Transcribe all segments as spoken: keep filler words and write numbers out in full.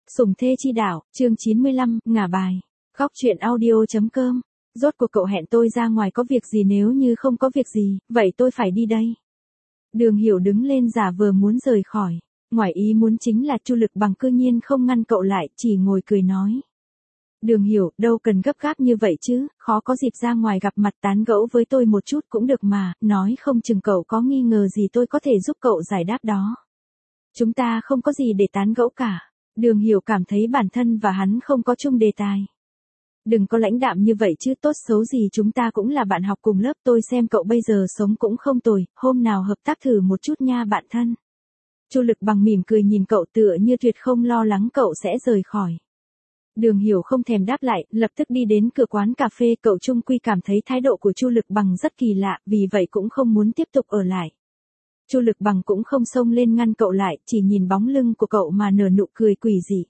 Sủng thê chi đạo, chương chín mươi lăm, ngả bài. Góc truyện audio.com. Rốt cuộc cậu hẹn tôi ra ngoài có việc gì, nếu như không có việc gì, vậy tôi phải đi đây. Đường Hiểu đứng lên giả vờ muốn rời khỏi. Ngoài ý muốn chính là Chu Lực Bằng cư nhiên không ngăn cậu lại, chỉ ngồi cười nói. Đường Hiểu, đâu cần gấp gáp như vậy chứ, khó có dịp ra ngoài gặp mặt tán gẫu với tôi một chút cũng được mà, nói không chừng cậu có nghi ngờ gì tôi có thể giúp cậu giải đáp đó. Chúng ta không có gì để tán gẫu cả. Đường Hiểu cảm thấy bản thân và hắn không có chung đề tài. Đừng có lãnh đạm như vậy chứ, tốt xấu gì chúng ta cũng là bạn học cùng lớp, tôi xem cậu bây giờ sống cũng không tồi, hôm nào hợp tác thử một chút nha bạn thân. Chu Lực Bằng mỉm cười nhìn cậu tựa như tuyệt không lo lắng cậu sẽ rời khỏi. Đường Hiểu không thèm đáp lại, lập tức đi đến cửa quán cà phê, cậu chung quy cảm thấy thái độ của Chu Lực Bằng rất kỳ lạ, vì vậy cũng không muốn tiếp tục ở lại. Chu Lực Bằng cũng không xông lên ngăn cậu lại, chỉ nhìn bóng lưng của cậu mà nở nụ cười quỷ dị.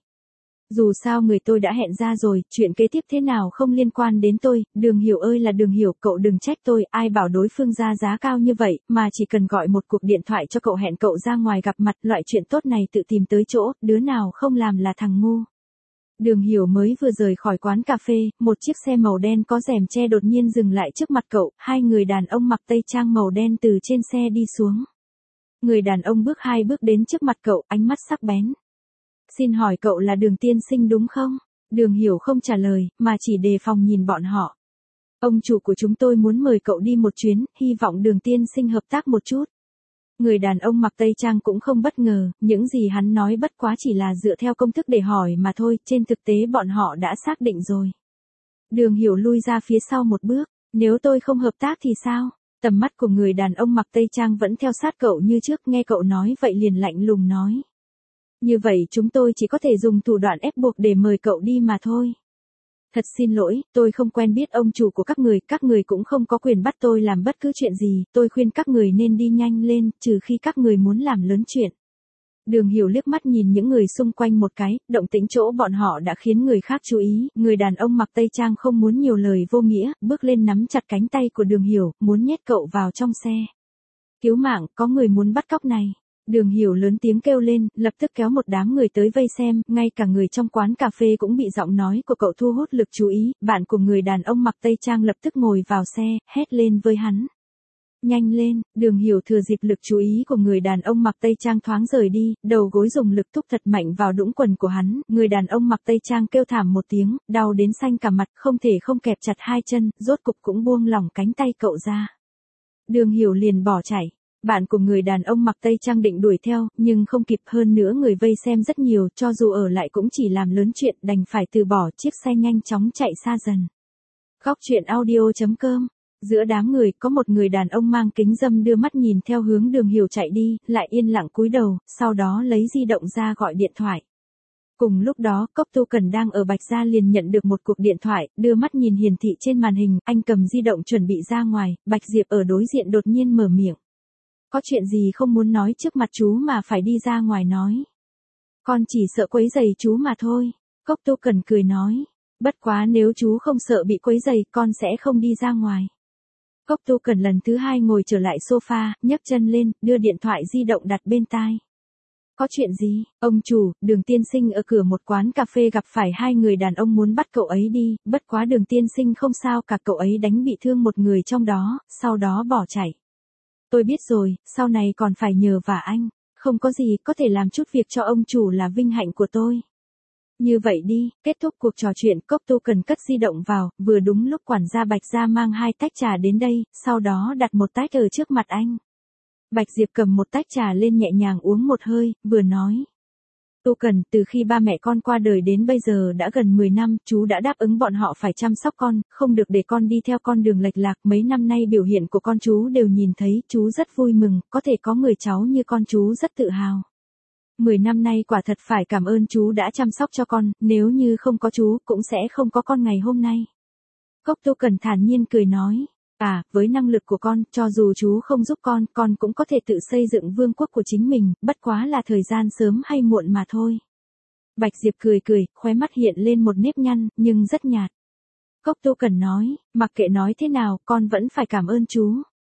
Dù sao người tôi đã hẹn ra rồi, chuyện kế tiếp thế nào không liên quan đến tôi, Đường Hiểu ơi là Đường Hiểu, cậu đừng trách tôi, ai bảo đối phương ra giá cao như vậy, mà chỉ cần gọi một cuộc điện thoại cho cậu hẹn cậu ra ngoài gặp mặt, loại chuyện tốt này tự tìm tới chỗ, đứa nào không làm là thằng ngu. Đường Hiểu mới vừa rời khỏi quán cà phê, một chiếc xe màu đen có rèm che đột nhiên dừng lại trước mặt cậu, hai người đàn ông mặc tây trang màu đen từ trên xe đi xuống. Người đàn ông bước hai bước đến trước mặt cậu, ánh mắt sắc bén. Xin hỏi cậu là Đường tiên sinh đúng không? Đường Hiểu không trả lời, mà chỉ đề phòng nhìn bọn họ. Ông chủ của chúng tôi muốn mời cậu đi một chuyến, hy vọng Đường tiên sinh hợp tác một chút. Người đàn ông mặc tây trang cũng không bất ngờ, những gì hắn nói bất quá chỉ là dựa theo công thức để hỏi mà thôi, trên thực tế bọn họ đã xác định rồi. Đường Hiểu lui ra phía sau một bước, nếu tôi không hợp tác thì sao? Tầm mắt của người đàn ông mặc tây trang vẫn theo sát cậu như trước, nghe cậu nói vậy liền lạnh lùng nói. Như vậy chúng tôi chỉ có thể dùng thủ đoạn ép buộc để mời cậu đi mà thôi. Thật xin lỗi, tôi không quen biết ông chủ của các người, các người cũng không có quyền bắt tôi làm bất cứ chuyện gì, tôi khuyên các người nên đi nhanh lên, trừ khi các người muốn làm lớn chuyện. Đường Hiểu liếc mắt nhìn những người xung quanh một cái, động tĩnh chỗ bọn họ đã khiến người khác chú ý, người đàn ông mặc tây trang không muốn nhiều lời vô nghĩa, bước lên nắm chặt cánh tay của Đường Hiểu, muốn nhét cậu vào trong xe. Cứu mạng, có người muốn bắt cóc này. Đường Hiểu lớn tiếng kêu lên, lập tức kéo một đám người tới vây xem, ngay cả người trong quán cà phê cũng bị giọng nói của cậu thu hút lực chú ý, bạn của người đàn ông mặc tây trang lập tức ngồi vào xe, hét lên với hắn. Nhanh lên, Đường Hiểu thừa dịp lực chú ý của người đàn ông mặc tây trang thoáng rời đi, đầu gối dùng lực thúc thật mạnh vào đũng quần của hắn, người đàn ông mặc tây trang kêu thảm một tiếng, đau đến xanh cả mặt, không thể không kẹp chặt hai chân, rốt cục cũng buông lỏng cánh tay cậu ra. Đường Hiểu liền bỏ chạy. Bạn của người đàn ông mặc tây trang định đuổi theo, nhưng không kịp, hơn nữa người vây xem rất nhiều, cho dù ở lại cũng chỉ làm lớn chuyện, đành phải từ bỏ, chiếc xe nhanh chóng chạy xa dần. Góc truyện audio.com. Giữa đám người, có một người đàn ông mang kính râm đưa mắt nhìn theo hướng Đường Hiểu chạy đi, lại yên lặng cúi đầu, sau đó lấy di động ra gọi điện thoại. Cùng lúc đó, Cốc Tu Cần đang ở Bạch Gia liền nhận được một cuộc điện thoại, đưa mắt nhìn hiển thị trên màn hình, anh cầm di động chuẩn bị ra ngoài, Bạch Diệp ở đối diện đột nhiên mở miệng. Có chuyện gì không muốn nói trước mặt chú mà phải đi ra ngoài nói. Con chỉ sợ quấy rầy chú mà thôi. Cốc Tu Cần cười nói. Bất quá nếu chú không sợ bị quấy rầy, con sẽ không đi ra ngoài. Cốc Tu Cần lần thứ hai ngồi trở lại sofa, nhấc chân lên, đưa điện thoại di động đặt bên tai. Có chuyện gì? Ông chủ, Đường tiên sinh ở cửa một quán cà phê gặp phải hai người đàn ông muốn bắt cậu ấy đi, bất quá Đường tiên sinh không sao cả, cậu ấy đánh bị thương một người trong đó, sau đó bỏ chạy. Tôi biết rồi, sau này còn phải nhờ vả anh. Không có gì, có thể làm chút việc cho ông chủ là vinh hạnh của tôi. Như vậy đi, kết thúc cuộc trò chuyện, Cốc Tu Cần cất di động vào, vừa đúng lúc quản gia Bạch Gia mang hai tách trà đến đây, sau đó đặt một tách ở trước mặt anh. Bạch Diệp cầm một tách trà lên nhẹ nhàng uống một hơi, vừa nói. Tu Cần, từ khi ba mẹ con qua đời đến bây giờ đã gần mười năm, chú đã đáp ứng bọn họ phải chăm sóc con, không được để con đi theo con đường lệch lạc, mấy năm nay biểu hiện của con chú đều nhìn thấy, chú rất vui mừng, có thể có người cháu như con chú rất tự hào. Mười năm nay quả thật phải cảm ơn chú đã chăm sóc cho con, nếu như không có chú, cũng sẽ không có con ngày hôm nay. Cốc Tu Cần thản nhiên cười nói. À, với năng lực của con, cho dù chú không giúp con, con cũng có thể tự xây dựng vương quốc của chính mình, bất quá là thời gian sớm hay muộn mà thôi. Bạch Diệp cười cười, khóe mắt hiện lên một nếp nhăn, nhưng rất nhạt. Cốc Tu Cần nói, mặc kệ nói thế nào, con vẫn phải cảm ơn chú.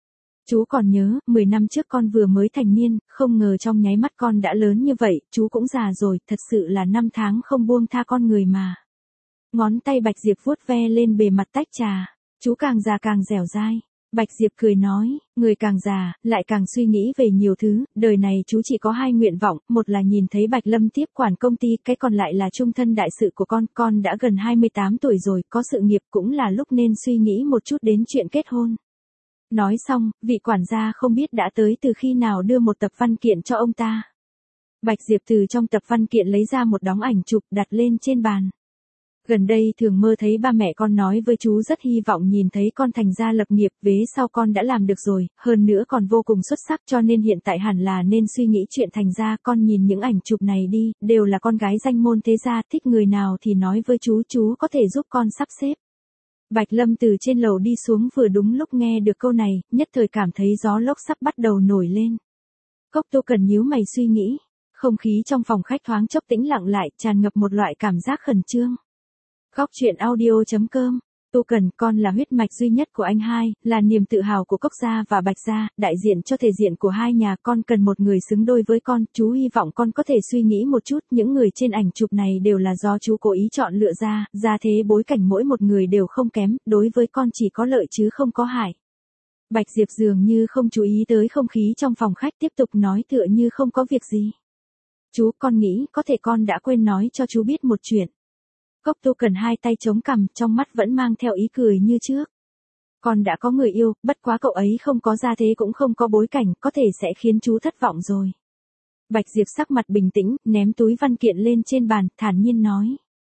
Chú còn nhớ, mười năm trước con vừa mới thành niên, không ngờ trong nháy mắt con đã lớn như vậy, chú cũng già rồi, thật sự là năm tháng không buông tha con người mà. Ngón tay Bạch Diệp vuốt ve lên bề mặt tách trà, chú càng già càng dẻo dai. Bạch Diệp cười nói, người càng già, lại càng suy nghĩ về nhiều thứ, đời này chú chỉ có hai nguyện vọng, một là nhìn thấy Bạch Lâm tiếp quản công ty, cái còn lại là chung thân đại sự của con, con đã gần hai mươi tám tuổi rồi, có sự nghiệp cũng là lúc nên suy nghĩ một chút đến chuyện kết hôn. Nói xong, vị quản gia không biết đã tới từ khi nào đưa một tập văn kiện cho ông ta. Bạch Diệp từ trong tập văn kiện lấy ra một đống ảnh chụp đặt lên trên bàn. Gần đây thường mơ thấy ba mẹ con nói với chú rất hy vọng nhìn thấy con thành gia lập nghiệp, vế sau con đã làm được rồi, hơn nữa còn vô cùng xuất sắc, cho nên hiện tại hẳn là nên suy nghĩ chuyện thành gia. Con nhìn những ảnh chụp này đi, đều là con gái danh môn thế gia, thích người nào thì nói với chú, chú có thể giúp con sắp xếp. Bạch Lâm từ trên lầu đi xuống vừa đúng lúc nghe được câu này, nhất thời cảm thấy gió lốc sắp bắt đầu nổi lên. Cốc Tô Cần nhíu mày suy nghĩ, không khí trong phòng khách thoáng chốc tĩnh lặng lại, tràn ngập một loại cảm giác khẩn trương. Góc truyện audio chấm com. Tô Cần, con là huyết mạch duy nhất của anh hai, là niềm tự hào của Cốc gia và Bạch gia, đại diện cho thể diện của hai nhà, con cần một người xứng đôi với con, chú hy vọng con có thể suy nghĩ một chút, những người trên ảnh chụp này đều là do chú cố ý chọn lựa ra, gia thế bối cảnh mỗi một người đều không kém, đối với con chỉ có lợi chứ không có hại. Bạch Diệp dường như không chú ý tới không khí trong phòng khách, tiếp tục nói tựa như không có việc gì. Chú, con nghĩ có thể con đã quên nói cho chú biết một chuyện. Cốc Tô Cần hai tay chống cằm, trong mắt vẫn mang theo ý cười như trước. Con đã có người yêu, bất quá cậu ấy không có gia thế cũng không có bối cảnh, có thể sẽ khiến chú thất vọng rồi. Bạch Diệp sắc mặt bình tĩnh, ném túi văn kiện lên trên bàn, thản nhiên nói.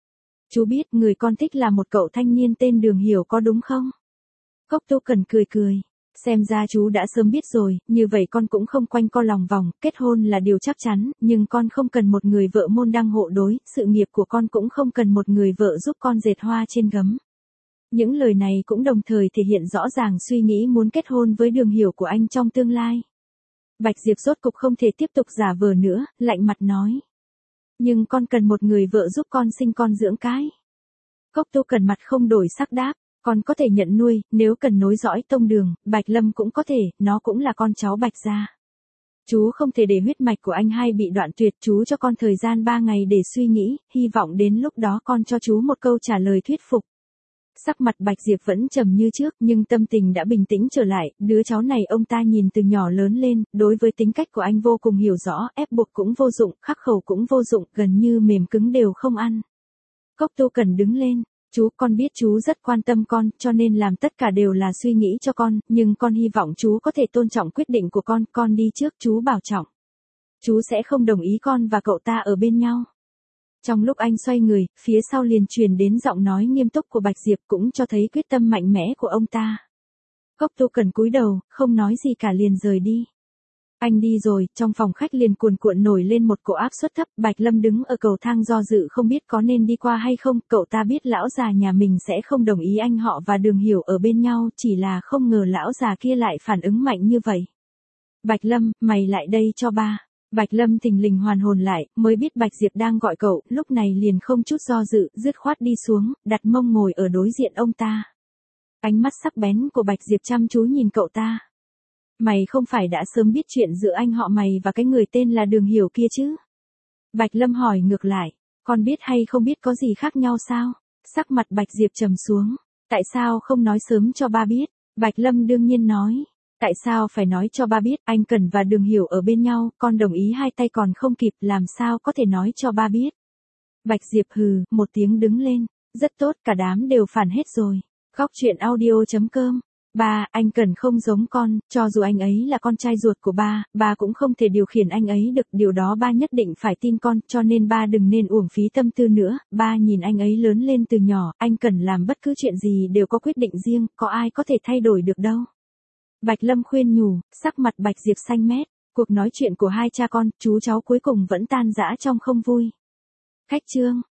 Chú biết người con thích là một cậu thanh niên tên Đường Hiểu có đúng không? Cốc Tô Cần cười cười. Xem ra chú đã sớm biết rồi, như vậy con cũng không quanh co lòng vòng, kết hôn là điều chắc chắn, nhưng con không cần một người vợ môn đăng hộ đối, sự nghiệp của con cũng không cần một người vợ giúp con dệt hoa trên gấm. Những lời này cũng đồng thời thể hiện rõ ràng suy nghĩ muốn kết hôn với Đường Hiểu của anh trong tương lai. Bạch Diệp rốt cục không thể tiếp tục giả vờ nữa, lạnh mặt nói. Nhưng con cần một người vợ giúp con sinh con dưỡng cái. Cốc Tô Cần mặt không đổi sắc đáp. Con có thể nhận nuôi, nếu cần nối dõi tông đường, Bạch Lâm cũng có thể, nó cũng là con cháu Bạch gia. Chú không thể để huyết mạch của anh hai bị đoạn tuyệt, chú cho con thời gian ba ngày để suy nghĩ, hy vọng đến lúc đó con cho chú một câu trả lời thuyết phục. Sắc mặt Bạch Diệp vẫn trầm như trước, nhưng tâm tình đã bình tĩnh trở lại, đứa cháu này ông ta nhìn từ nhỏ lớn lên, đối với tính cách của anh vô cùng hiểu rõ, ép buộc cũng vô dụng, khắc khẩu cũng vô dụng, gần như mềm cứng đều không ăn. Cốc Tô Cần đứng lên. Chú, con biết chú rất quan tâm con, cho nên làm tất cả đều là suy nghĩ cho con, nhưng con hy vọng chú có thể tôn trọng quyết định của con, con đi trước, chú bảo trọng. Chú sẽ không đồng ý con và cậu ta ở bên nhau. Trong lúc anh xoay người, phía sau liền truyền đến giọng nói nghiêm túc của Bạch Diệp, cũng cho thấy quyết tâm mạnh mẽ của ông ta. Cốc Tô Cần cúi đầu, không nói gì cả liền rời đi. Anh đi rồi, trong phòng khách liền cuồn cuộn nổi lên một cỗ áp suất thấp, Bạch Lâm đứng ở cầu thang do dự không biết có nên đi qua hay không, cậu ta biết lão già nhà mình sẽ không đồng ý anh họ và Đường Hiểu ở bên nhau, chỉ là không ngờ lão già kia lại phản ứng mạnh như vậy. Bạch Lâm, mày lại đây cho ba. Bạch Lâm thình lình hoàn hồn lại, mới biết Bạch Diệp đang gọi cậu, lúc này liền không chút do dự, dứt khoát đi xuống, đặt mông ngồi ở đối diện ông ta. Ánh mắt sắc bén của Bạch Diệp chăm chú nhìn cậu ta. Mày không phải đã sớm biết chuyện giữa anh họ mày và cái người tên là Đường Hiểu kia chứ? Bạch Lâm hỏi ngược lại, con biết hay không biết có gì khác nhau sao? Sắc mặt Bạch Diệp trầm xuống, tại sao không nói sớm cho ba biết? Bạch Lâm đương nhiên nói, tại sao phải nói cho ba biết, anh Cần và Đường Hiểu ở bên nhau, con đồng ý hai tay còn không kịp, làm sao có thể nói cho ba biết? Bạch Diệp hừ, một tiếng đứng lên, rất tốt, cả đám đều phản hết rồi. Góc truyện audio chấm com. Ba, anh Cần không giống con, cho dù anh ấy là con trai ruột của ba, ba cũng không thể điều khiển anh ấy được, điều đó ba nhất định phải tin con, cho nên ba đừng nên uổng phí tâm tư nữa, ba nhìn anh ấy lớn lên từ nhỏ, anh Cần làm bất cứ chuyện gì đều có quyết định riêng, có ai có thể thay đổi được đâu. Bạch Lâm khuyên nhủ, sắc mặt Bạch Diệp xanh mét, cuộc nói chuyện của hai cha con, chú cháu cuối cùng vẫn tan rã trong không vui. Khách chương.